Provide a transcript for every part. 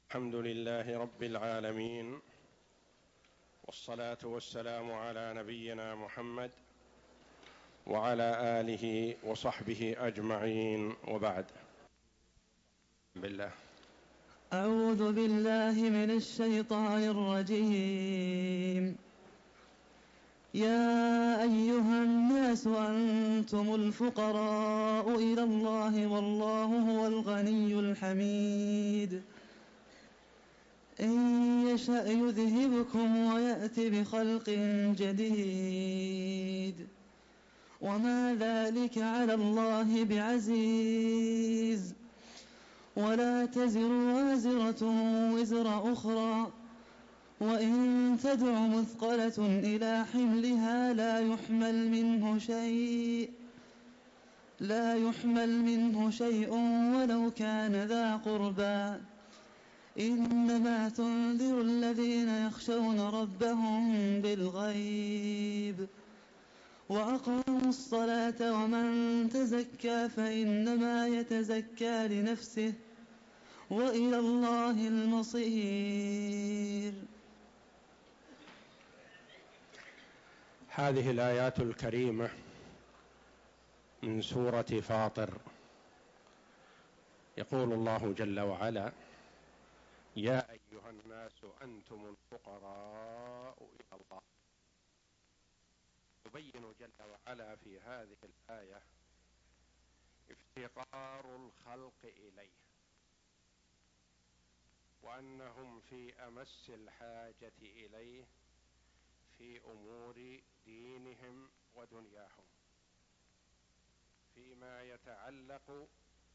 الحمد لله رب العالمين، والصلاة والسلام على نبينا محمد وعلى آله وصحبه أجمعين، وبعد. بالله. أعوذ بالله من الشيطان الرجيم. يا أيها الناس أنتم الفقراء إلى الله والله هو الغني الحميد. إن يشأ يذهبكم ويأت بخلق جديد وما ذلك على الله بعزيز. ولا تزر وازرة وزر أخرى، وإن تدع مثقلة إلى حملها لا يحمل منه شيء ولو كان ذا قربى. إنما تنذر الذين يخشون ربهم بالغيب وأقاموا الصلاة، ومن تزكى فإنما يتزكى لنفسه وإلى الله المصير. هذه الآيات الكريمة من سورة فاطر، يقول الله جل وعلا: يا أيها الناس أنتم الفقراء إلى الله. يبين جل وعلا في هذه الآية افتقار الخلق إليه، وأنهم في أمس الحاجة إليه في أمور دينهم ودنياهم، فيما يتعلق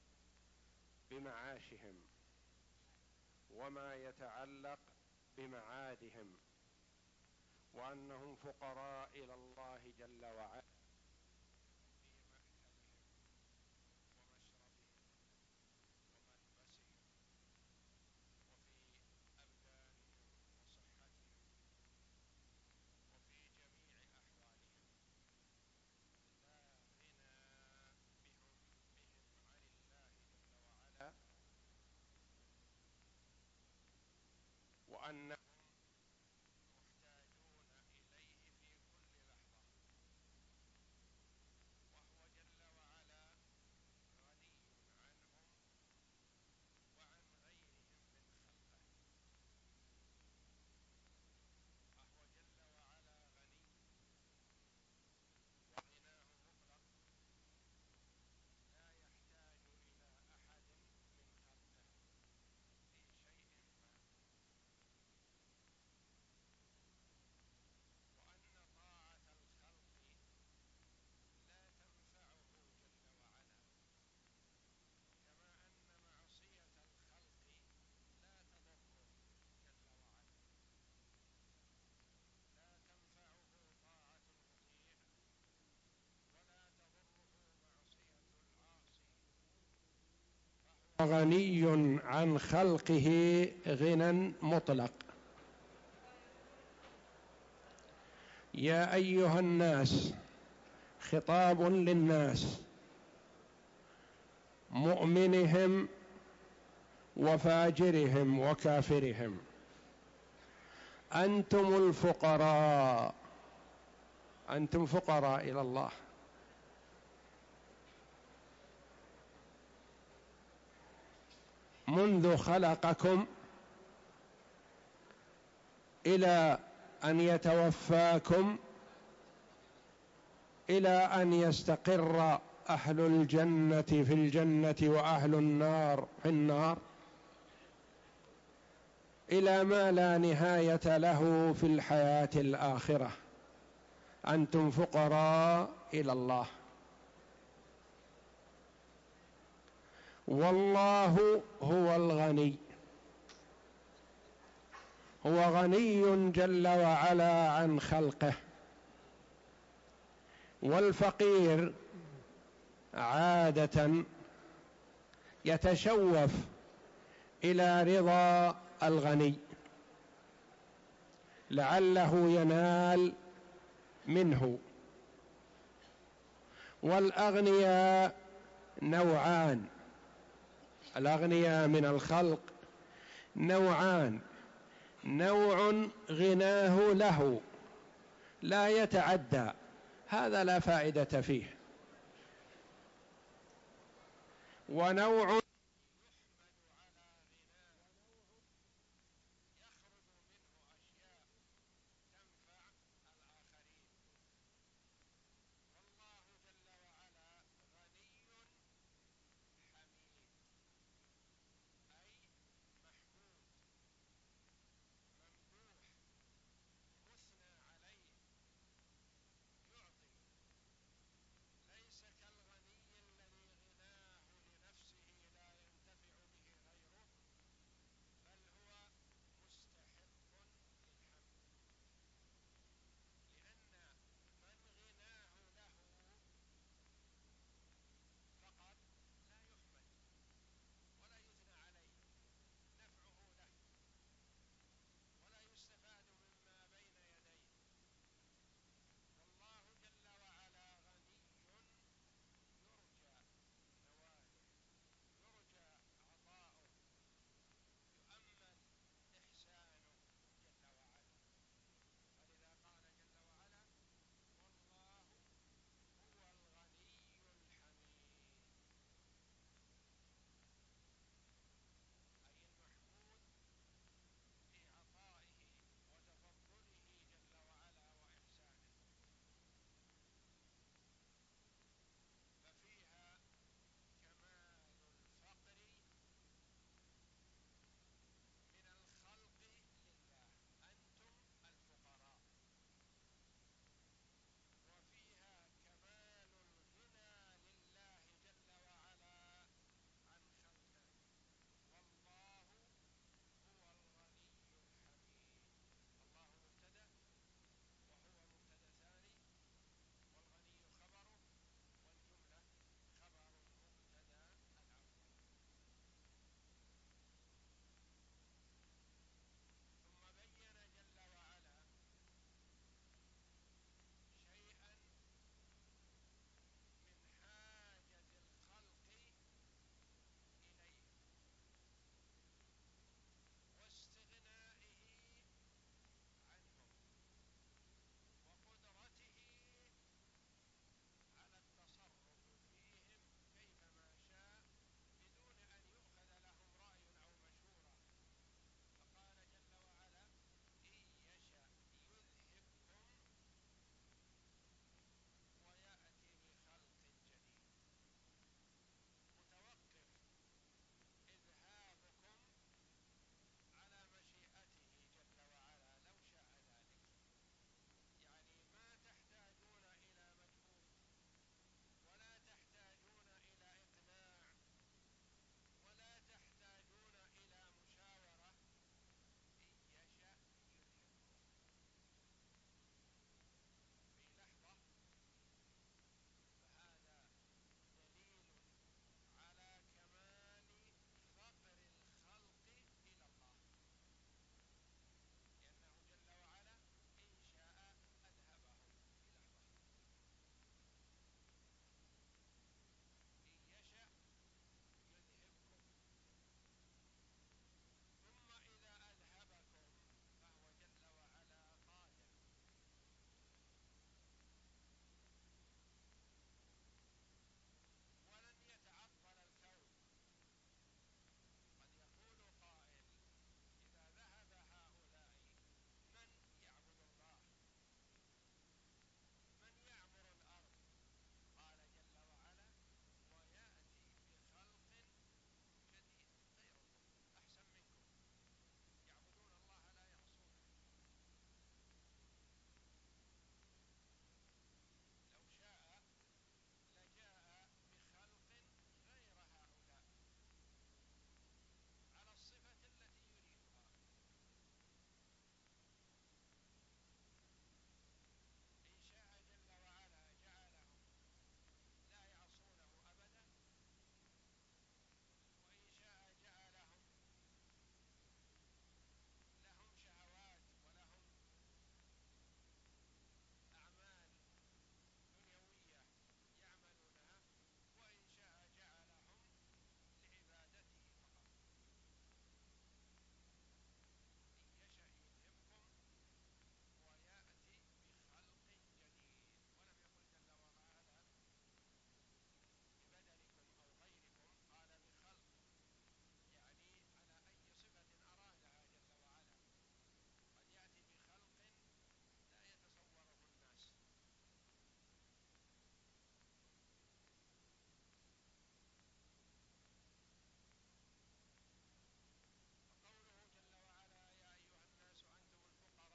بمعاشهم وما يتعلق بمعادهم، وأنهم فقراء إلى الله جل وعلا في مأكلهم ومشربهم وملبسهم وفي أبدانهم وصحتهم وفي جميع أحوالهم. لا غنى بهم عن الله جل وعلا، وأنهم محتاجون إليه في كل لحظة، وهو جل وعلا غني عنهم وعن غيرهم من خلقه. وهو جل وعلا غني وغناه مطلق، لا يحتاج إلى أحد من خلقه في شيء ما. وأن طاعة الخلق لا تنفعه جل وعلا، كما أن معصية الخلق لا تضره جل وعلا. لا تنفعه طاعة المطيع ولا تضره معصية العاصي، فهو غني عن خلقه غنى مطلق. يا أيها الناس، خطاب للناس، مؤمنهم وفاجرهم وكافرهم. أنتم الفقراء، أنتم فقراء إلى الله. منذ خلقكم إلى أن يتوفاكم، إلى أن يستقر أهل الجنة في الجنة وأهل النار في النار، إلى ما لا نهاية له في الحياة الآخرة. أنتم فقراء إلى الله، والله هو الغني، هو غني جل وعلا عن خلقه. والفقير عادة يتشوف إلى رضا الغني لعله ينال منه. والأغنياء نوعان: الأغنياء من الخلق نوعان: نوع غناه له لا يتعدى، هذا لا فائدة فيه، ونوع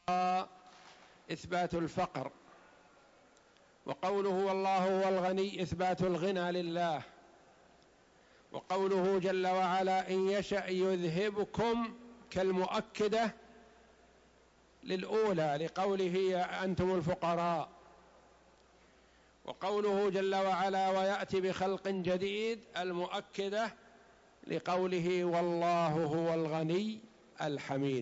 إثبات الفقر، وقوله والله هو الغني إثبات الغنى لله، وقوله جل وعلا إن يشأ يذهبكم كالمؤكدة للأولى لقوله أنتم الفقراء، وقوله جل وعلا ويأتي بخلق جديد المؤكدة لقوله والله هو الغني الحميد.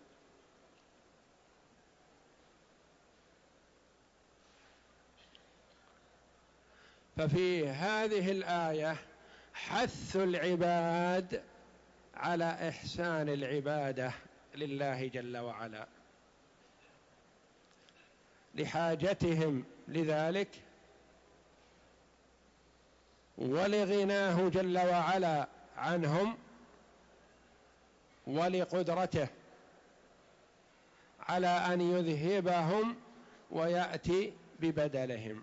ففي هذه الآية حث العباد على إحسان العبادة لله جل وعلا لحاجتهم لذلك ولغناه جل وعلا عنهم ولقدرته على أن يذهبهم ويأتي ببدلهم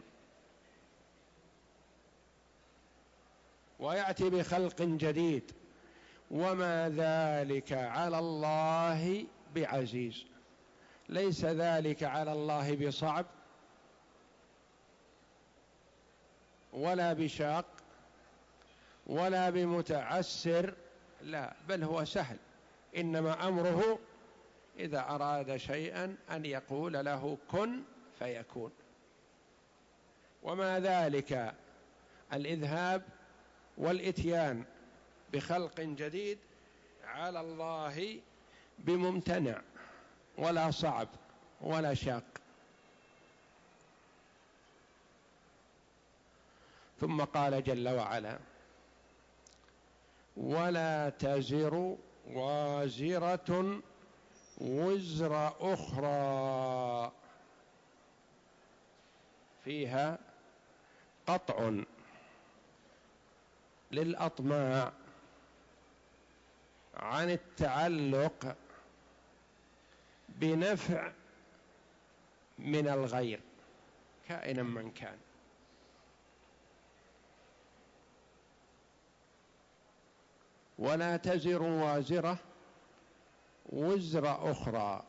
ويأتي بخلق جديد، وما ذلك على الله بعزيز، ليس ذلك على الله بصعب ولا بشاق ولا بمتعسر، لا، بل هو سهل، إنما أمره إذا أراد شيئا أن يقول له كن فيكون. وما ذلك الإذهاب والإتيان بخلق جديد على الله بممتنع ولا صعب ولا شاق. ثم قال جل وعلا ولا تزر وازرة وزر أخرى، فيها قطع للأطماع عن التعلق بنفع من الغير كائنا من كان. ولا تزر وازرة وزر أخرى،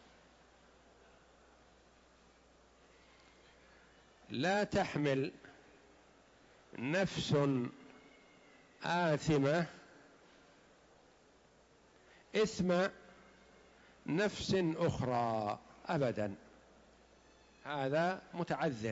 لا تحمل نفس آثمة إثم نفس أخرى أبدا، هذا متعذر.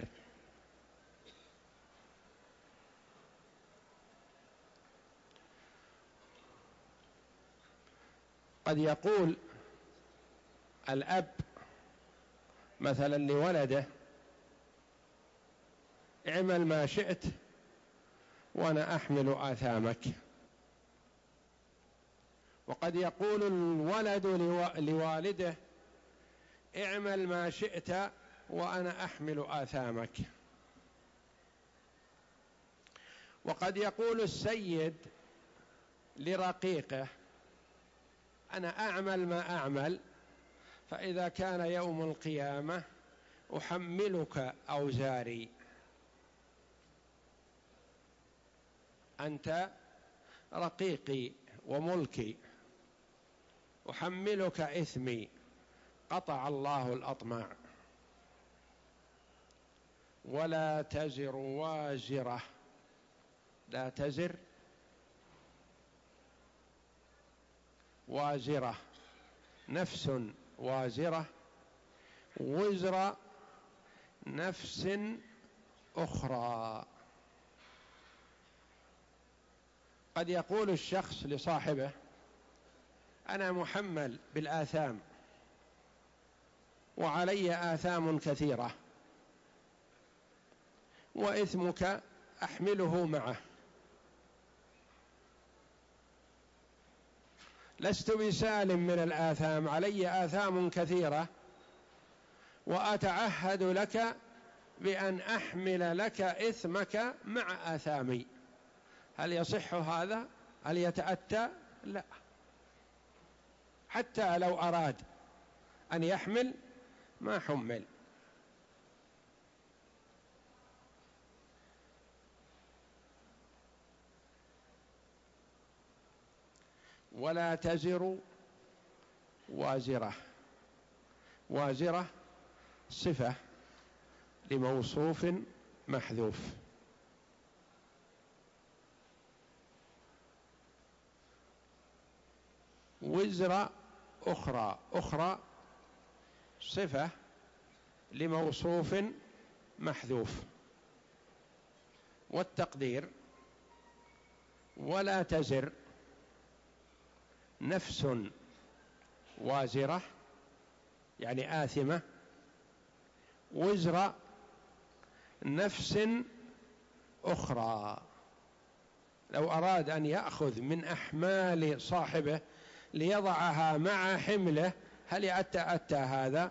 قد يقول الأب مثلا لولده اعمل ما شئت وأنا أحمل آثامك، وقد يقول الولد لوالده اعمل ما شئت وأنا أحمل آثامك، وقد يقول السيد لرقيقه أنا أعمل ما أعمل، فإذا كان يوم القيامة أحملك أوزاري، أنت رقيقي وملكي، أحملك إثمي. قطع الله الأطماع. ولا تزر وازرة، لا تزر وازرة نفس وازرة وزر نفس أخرى. قد يقول الشخص لصاحبه أنا محمل بالآثام وعلي آثام كثيرة وإثمك أحمله معه، لست بسالم من الآثام، علي آثام كثيرة وأتعهد لك بأن أحمل لك إثمك مع آثامي. هل يصح هذا؟ هل يتأتى؟ لا، حتى لو أراد أن يحمل ما حمل. ولا تزر وازرة، وازرة صفة لموصوف محذوف. وزر أخرى، أخرى صفة لموصوف محذوف. والتقدير ولا تزر نفس وازرة يعني آثمة وزر نفس أخرى. لو أراد أن يأخذ من أحمال صاحبه ليضعها مع حمله هل يأتى هذا؟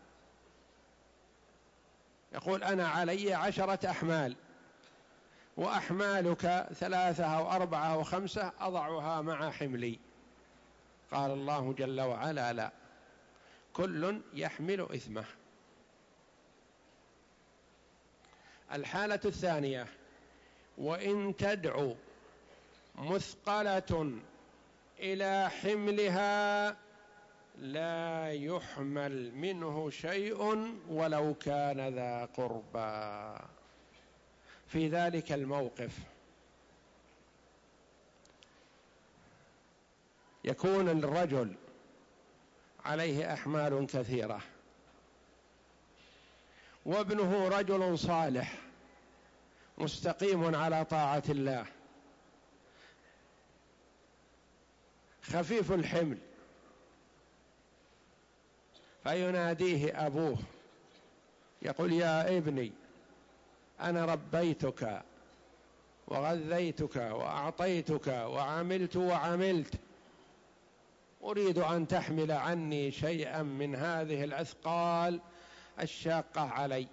يقول أنا علي 10 أحمال وأحمالك 3 أو 4 أو 5 أضعها مع حملي. قال الله جل وعلا لا، كل يحمل إثمه. الحالة الثانية وإن تدعو مثقلة إلى حملها لا يحمل منه شيء ولو كان ذا قربى. في ذلك الموقف يكون الرجل عليه أحمال كثيرة وابنه رجل صالح مستقيم على طاعة الله خفيف الحمل، فيناديه أبوه يقول يا ابني أنا ربيتك وغذيتك وأعطيتك وعملت، أريد أن تحمل عني شيئا من هذه الأثقال الشاقة علي.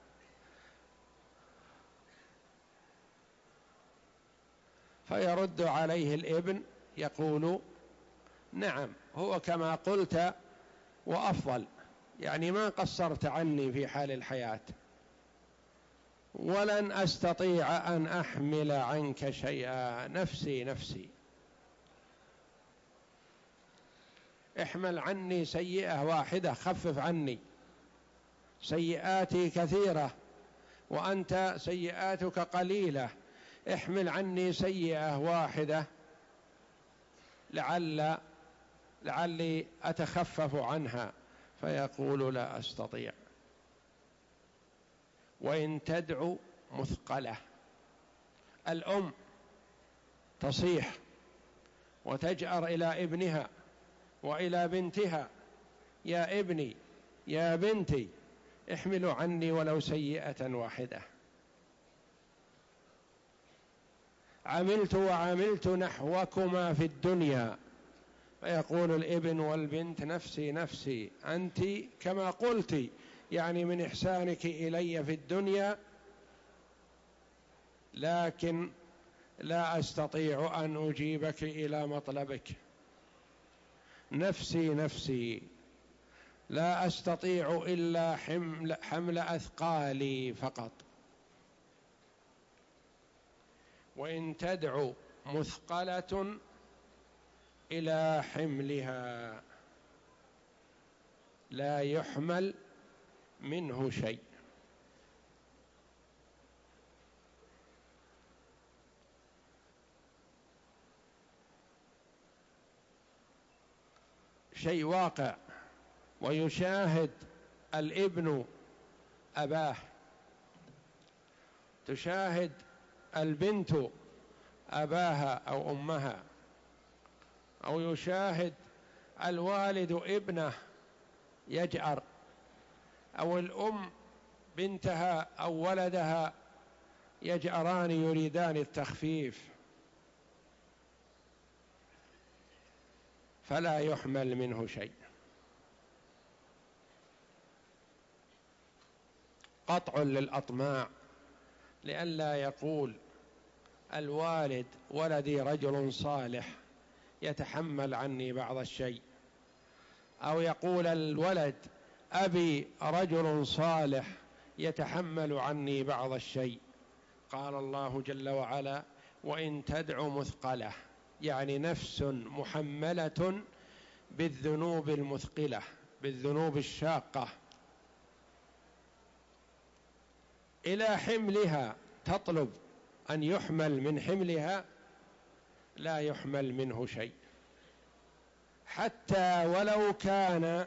فيرد عليه الابن يقول نعم هو كما قلت وأفضل، يعني ما قصرت عني في حال الحياة، ولن أستطيع أن أحمل عنك شيئا، نفسي نفسي، احمل عني سيئة واحدة، خفف عني، سيئاتي كثيرة وأنت سيئاتك قليلة، احمل عني سيئة واحدة لعلي أتخفف عنها. فيقول لا أستطيع. وإن تدعو مثقلة، الأم تصيح وتجأر إلى ابنها وإلى بنتها يا ابني يا بنتي احملوا عني ولو سيئة واحدة، عملت وعملت نحوكما في الدنيا. فيقول الابن والبنت نفسي نفسي، أنت كما قلت يعني من إحسانك إلي في الدنيا، لكن لا أستطيع أن أجيبك إلى مطلبك، نفسي نفسي، لا أستطيع إلا حمل أثقالي فقط. وإن تدعو مثقلة إلى حملها لا يحمل منه شيء. شيء واقع، ويشاهد الابن أباه، تشاهد البنت أباها أو أمها، أو يشاهد الوالد ابنه يجأر، أو الأم بنتها أو ولدها يجأران يريدان التخفيف، فلا يحمل منه شيء. قطع للأطماع، لئلا يقول الوالد ولدي رجل صالح يتحمل عني بعض الشيء، أو يقول الولد أبي رجل صالح يتحمل عني بعض الشيء. قال الله جل وعلا وإن تدع مثقلة، يعني نفس محملة بالذنوب المثقلة بالذنوب الشاقة إلى حملها تطلب أن يحمل من حملها، لا يحمل منه شيء، حتى ولو كان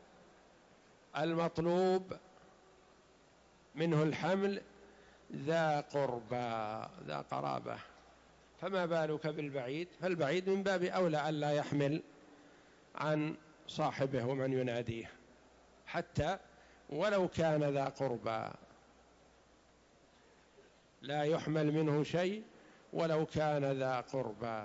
المطلوب منه الحمل ذا قربى ذا قرابة، فما بالك بالبعيد؟ فالبعيد من باب أولى أن لا يحمل عن صاحبه ومن يناديه، حتى ولو كان ذا قربى لا يحمل منه شيء ولو كان ذا قربى.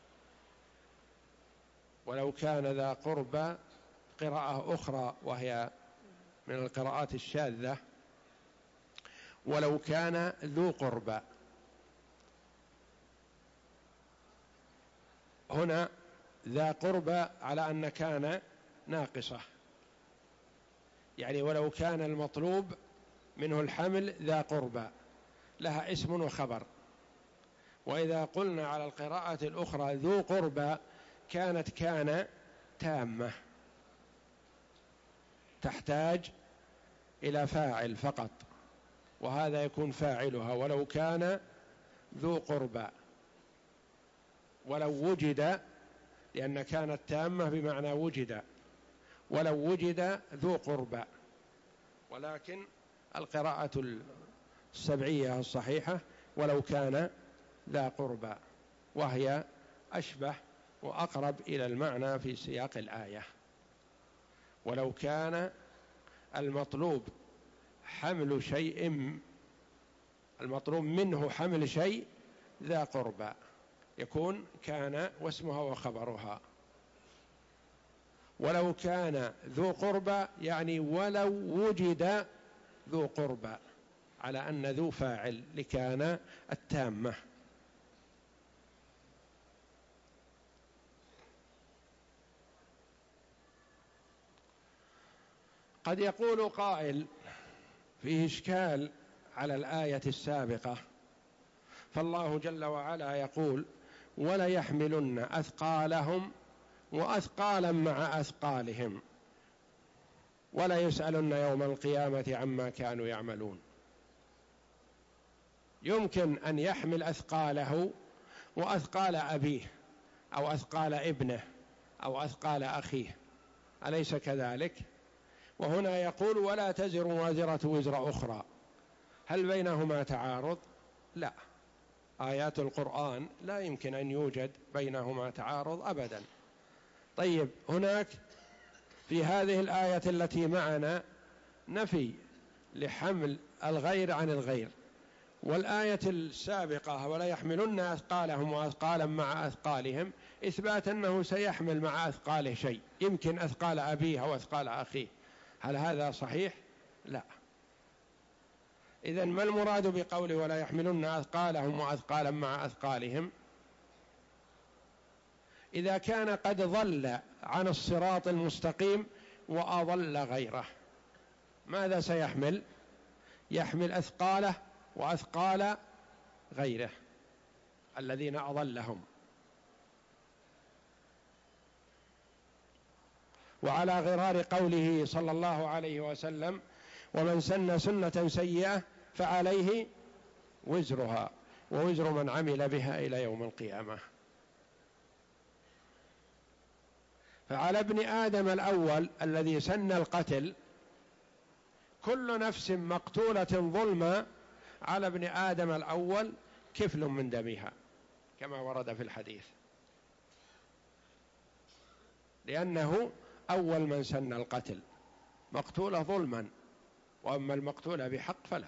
ولو كان ذا قربى قراءة أخرى وهي من القراءات الشاذة، ولو كان ذو قربى. هنا ذا قربى على أن كان ناقصة، يعني ولو كان المطلوب منه الحمل ذا قربى لها اسم وخبر. وإذا قلنا على القراءة الأخرى ذو قربى كان تامة تحتاج إلى فاعل فقط، وهذا يكون فاعلها ولو كان ذو قربى، ولو وجد، لأن كانت تامة بمعنى وجد، ولو وجد ذو قربى. ولكن القراءة السبعية الصحيحة ولو كان ذا قربى، وهي أشبه وأقرب إلى المعنى في سياق الآية. ولو كان المطلوب حمل شيء، المطلوب منه حمل شيء ذا قربى، يكون كان واسمها وخبرها. ولو كان ذو قربى يعني ولو وجد ذو قربى، على أن ذو فاعل لكان التامة. قد يقول قائل فيه إشكال على الآية السابقة، فالله جل وعلا يقول وليحملن أثقالهم وأثقالا مع أثقالهم ولا يسألن يوم القيامة عما كانوا يعملون. يمكن أن يحمل أثقاله وأثقال أبيه أو أثقال ابنه أو أثقال أخيه، أليس كذلك؟ وهنا يقول ولا تزر وازرة وزر أخرى، هل بينهما تعارض؟ لا، آيات القرآن لا يمكن أن يوجد بينهما تعارض أبدا. طيب، هناك في هذه الآية التي معنا نفي لحمل الغير عن الغير، والآية السابقة ولا يحملن أثقالهم وأثقالا مع أثقالهم إثبات أنه سيحمل مع أثقاله شيء، يمكن أثقال أبيه أو أثقال أخيه. هل هذا صحيح؟ لا. إذن ما المراد بقوله ولا يحملن أثقالهم وأثقالا مع أثقالهم؟ إذا كان قد ضل عن الصراط المستقيم وأضل غيره، ماذا سيحمل؟ يحمل أثقاله وأثقال غيره الذين أضلهم. وعلى غرار قوله صلى الله عليه وسلم ومن سن سنة سيئة فعليه وزرها ووزر من عمل بها إلى يوم القيامة. فعلى ابن آدم الأول الذي سن القتل كل نفس مقتولة ظلما على ابن آدم الأول كفل من دمها كما ورد في الحديث، لأنه أول من سن القتل، مقتولة ظلما، وأما المقتولة بحق فلا.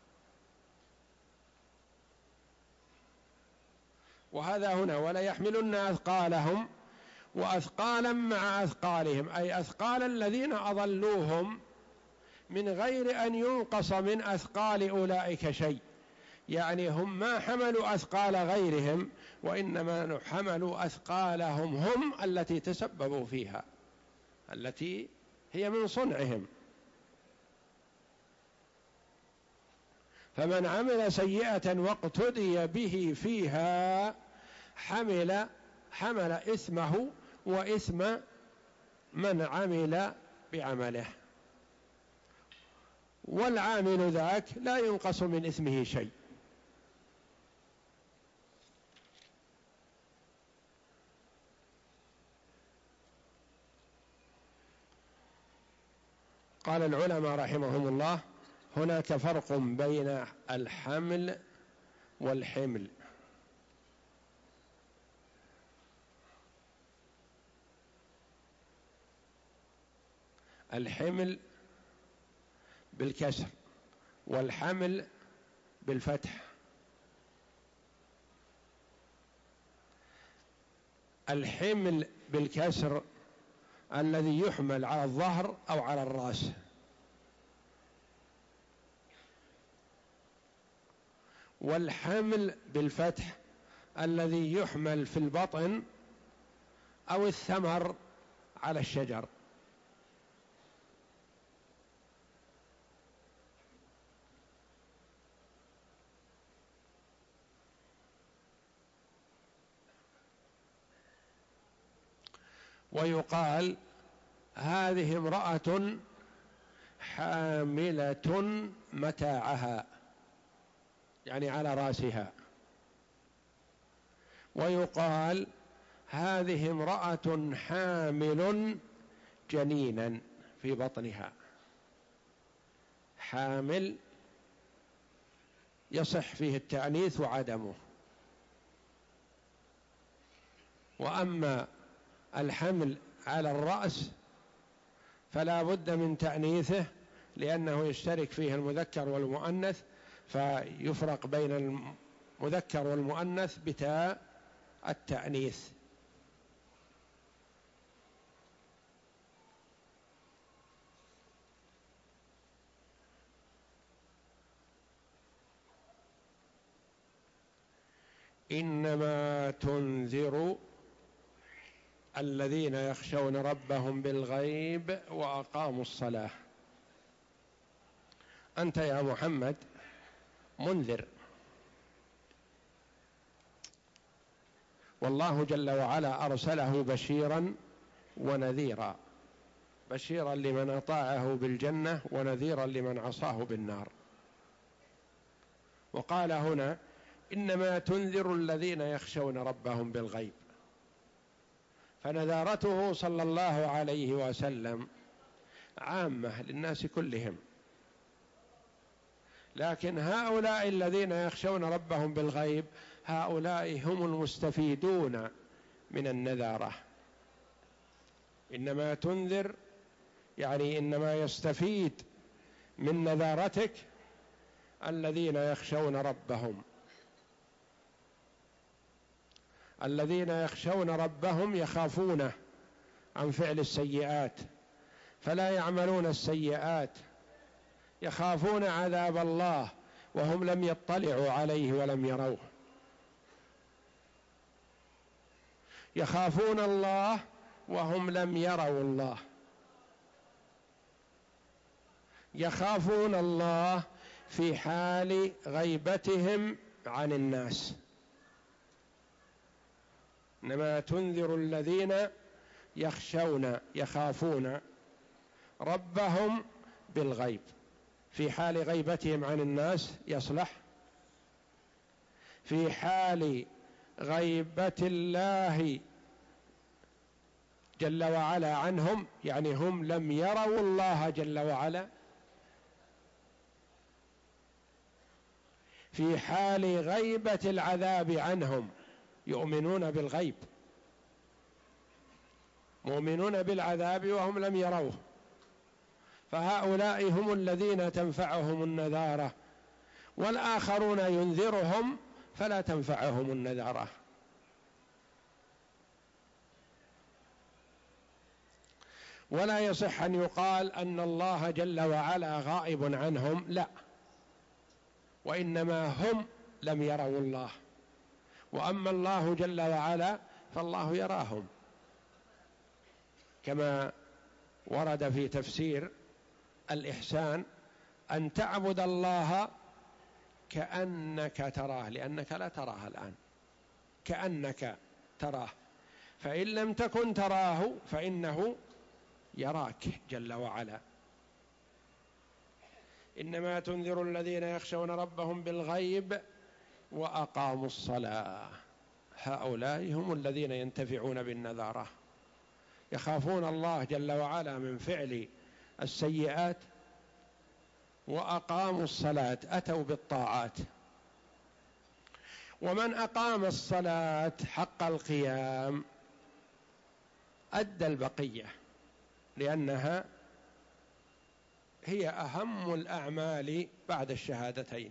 وهذا هنا ولا يحملن أثقالهم وأثقالا مع أثقالهم، أي أثقال الذين أضلوهم من غير أن ينقص من أثقال أولئك شيء، يعني هم ما حملوا أثقال غيرهم وإنما حملوا أثقالهم هم التي تسببوا فيها، التي هي من صنعهم. فمن عمل سيئة واقتدي به فيها حمل إثمه وإثم من عمل بعمله، والعامل ذاك لا ينقص من إثمه شيء. قال العلماء رحمهم الله: هناك فرق بين الحمل والحمل. الحمل بالكسر والحمل بالفتح. الحمل بالكسر الذي يحمل على الظهر أو على الرأس، والحمل بالفتح الذي يحمل في البطن أو الثمر على الشجر. ويقال: هذه امرأة حاملة متاعها، يعني على رأسها. ويقال: هذه امرأة حامل جنينا في بطنها. حامل يصح فيه التأنيث وعدمه، وأما الحمل على الرأس فلا بد من تأنيثه، لأنه يشترك فيه المذكر والمؤنث، فيفرق بين المذكر والمؤنث بتاء التأنيث. إنما تنذر الذين يخشون ربهم بالغيب وأقاموا الصلاة. أنت يا محمد منذر، والله جل وعلا أرسله بشيرا ونذيرا، بشيرا لمن أطاعه بالجنة ونذيرا لمن عصاه بالنار. وقال هنا: إنما تنذر الذين يخشون ربهم بالغيب، فنذارته صلى الله عليه وسلم عامة للناس كلهم، لكن هؤلاء الذين يخشون ربهم بالغيب هؤلاء هم المستفيدون من النذارة. إنما تنذر يعني إنما يستفيد من نذارتك الذين يخشون ربهم. الذين يخشون ربهم يخافونه عن فعل السيئات فلا يعملون السيئات، يخافون عذاب الله وهم لم يطلعوا عليه ولم يروه، يخافون الله وهم لم يروا الله، يخافون الله في حال غيبتهم عن الناس. إنما تنذر الذين يخافون ربهم بالغيب، في حال غيبتهم عن الناس يصلح، في حال غيبة الله جل وعلا عنهم، يعني هم لم يروا الله جل وعلا، في حال غيبة العذاب عنهم يؤمنون بالغيب، مؤمنون بالعذاب وهم لم يروه، فهؤلاء هم الذين تنفعهم النذارة، والآخرون ينذرهم فلا تنفعهم النذارة. ولا يصح أن يقال أن الله جل وعلا غائب عنهم، لا، وإنما هم لم يروا الله، وأما الله جل وعلا فالله يراهم، كما ورد في تفسير الإحسان: أن تعبد الله كأنك تراه، لأنك لا تراه الآن، كأنك تراه، فإن لم تكن تراه فإنه يراك جل وعلا. إنما تنذر الذين يخشون ربهم بالغيب وأقاموا الصلاة، هؤلاء هم الذين ينتفعون بالنذارة، يخافون الله جل وعلا من فعل السيئات وأقاموا الصلاة، أتوا بالطاعات. ومن أقام الصلاة حق القيام أدى البقية، لأنها هي أهم الأعمال بعد الشهادتين.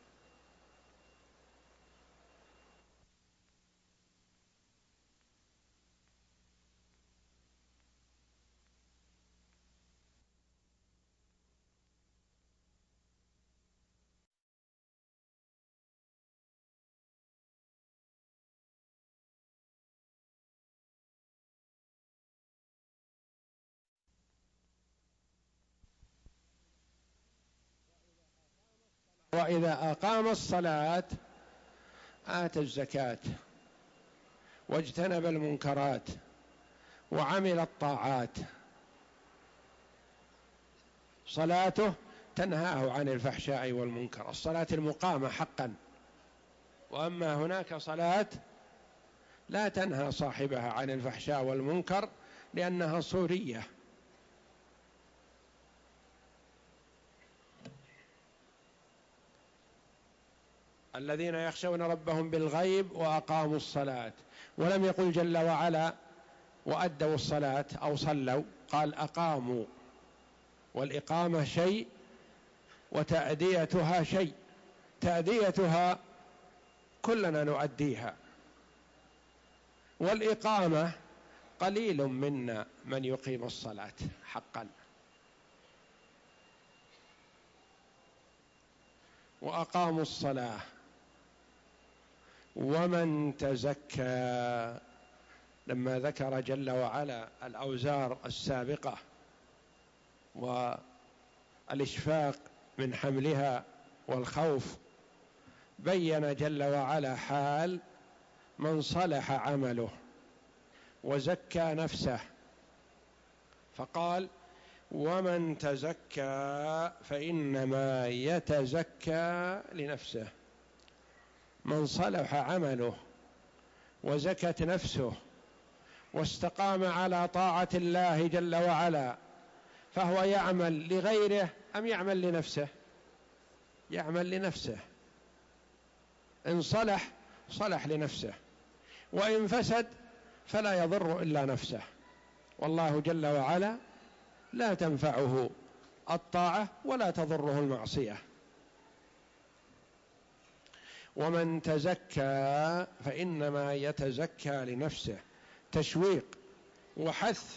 وإذا أقام الصلاة آتى الزكاة واجتنب المنكرات وعمل الطاعات، صلاته تنهاه عن الفحشاء والمنكر، الصلاة المقامة حقا. وأما هناك صلاة لا تنهى صاحبها عن الفحشاء والمنكر لأنها صورية. الذين يخشون ربهم بالغيب وأقاموا الصلاة، ولم يقل جل وعلا وأدوا الصلاة أو صلوا، قال أقاموا، والإقامة شيء وتأديتها شيء. تأديتها كلنا نؤديها، والإقامة قليل منا من يقيم الصلاة حقا. وأقاموا الصلاة. ومن تزكى، لما ذكر جل وعلا الأوزار السابقة والإشفاق من حملها والخوف، بين جل وعلا حال من صلح عمله وزكى نفسه، فقال ومن تزكى فإنما يتزكى لنفسه. من صلح عمله وزكت نفسه واستقام على طاعة الله جل وعلا، فهو يعمل لغيره أم يعمل لنفسه؟ يعمل لنفسه. إن صلح صلح لنفسه، وإن فسد فلا يضر إلا نفسه، والله جل وعلا لا تنفعه الطاعة ولا تضره المعصية. ومن تزكى فإنما يتزكى لنفسه، تشويق وحث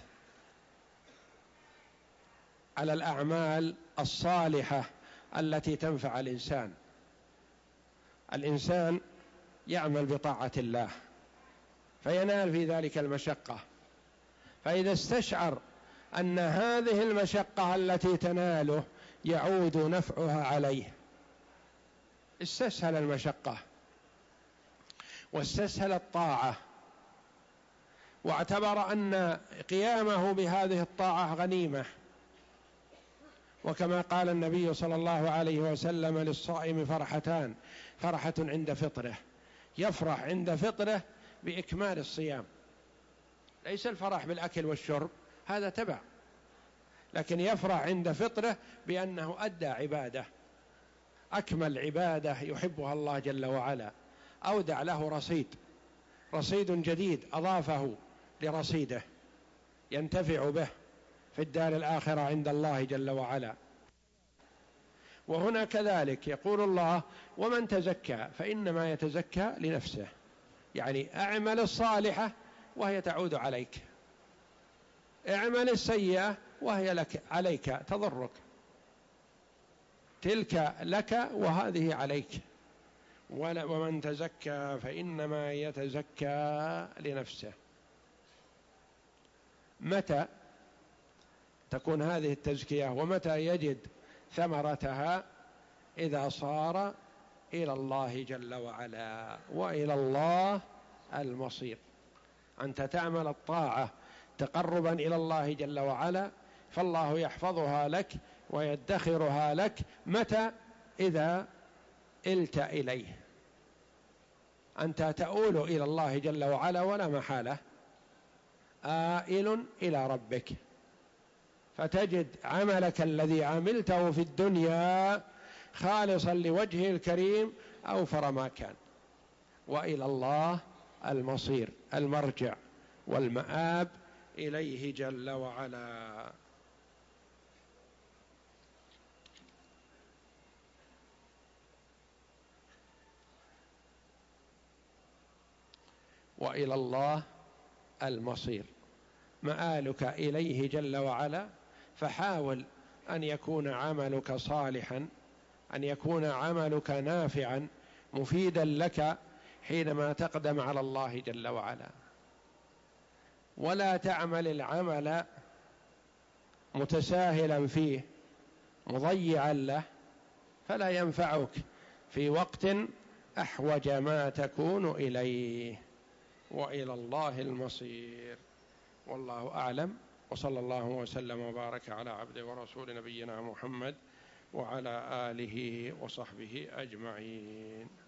على الأعمال الصالحة التي تنفع الإنسان. الإنسان يعمل بطاعة الله فينال في ذلك المشقة، فإذا استشعر أن هذه المشقة التي تناله يعود نفعها عليه استسهل المشقة واستسهل الطاعة، واعتبر أن قيامه بهذه الطاعة غنيمة. وكما قال النبي صلى الله عليه وسلم للصائم فرحتان: فرحة عند فطره، يفرح عند فطره بإكمال الصيام، ليس الفرح بالأكل والشرب، هذا تبع، لكن يفرح عند فطره بأنه أدى عبادة، أكمل عبادة يحبها الله جل وعلا، أودع له رصيد جديد أضافه لرصيده ينتفع به في الدار الآخرة عند الله جل وعلا. وهنا كذلك يقول الله ومن تزكى فإنما يتزكى لنفسه، يعني أعمل الصالحة وهي تعود عليك، اعمل السيئة وهي لك عليك تضرك، تلك لك وهذه عليك. ومن تزكى فإنما يتزكى لنفسه. متى تكون هذه التزكية ومتى يجد ثمرتها؟ إذا صار إلى الله جل وعلا، وإلى الله المصير. أنت تعمل الطاعة تقربا إلى الله جل وعلا، فالله يحفظها لك ويدخرها لك. متى؟ إذا إلت إليه، أنت تؤول إلى الله جل وعلا ولا محالة، آئل إلى ربك، فتجد عملك الذي عملته في الدنيا خالصا لوجهه الكريم أوفر ما كان. وإلى الله المصير، المرجع والمآب إليه جل وعلا. وإلى الله المصير، مآلك إليه جل وعلا. فحاول أن يكون عملك صالحا، أن يكون عملك نافعا مفيدا لك حينما تقدم على الله جل وعلا، ولا تعمل العمل متساهلا فيه مضيعا له، فلا ينفعك في وقت أحوج ما تكون إليه. وإلى الله المصير. والله أعلم، وصلى الله وسلم وبارك على عبده ورسول نبينا محمد وعلى آله وصحبه أجمعين.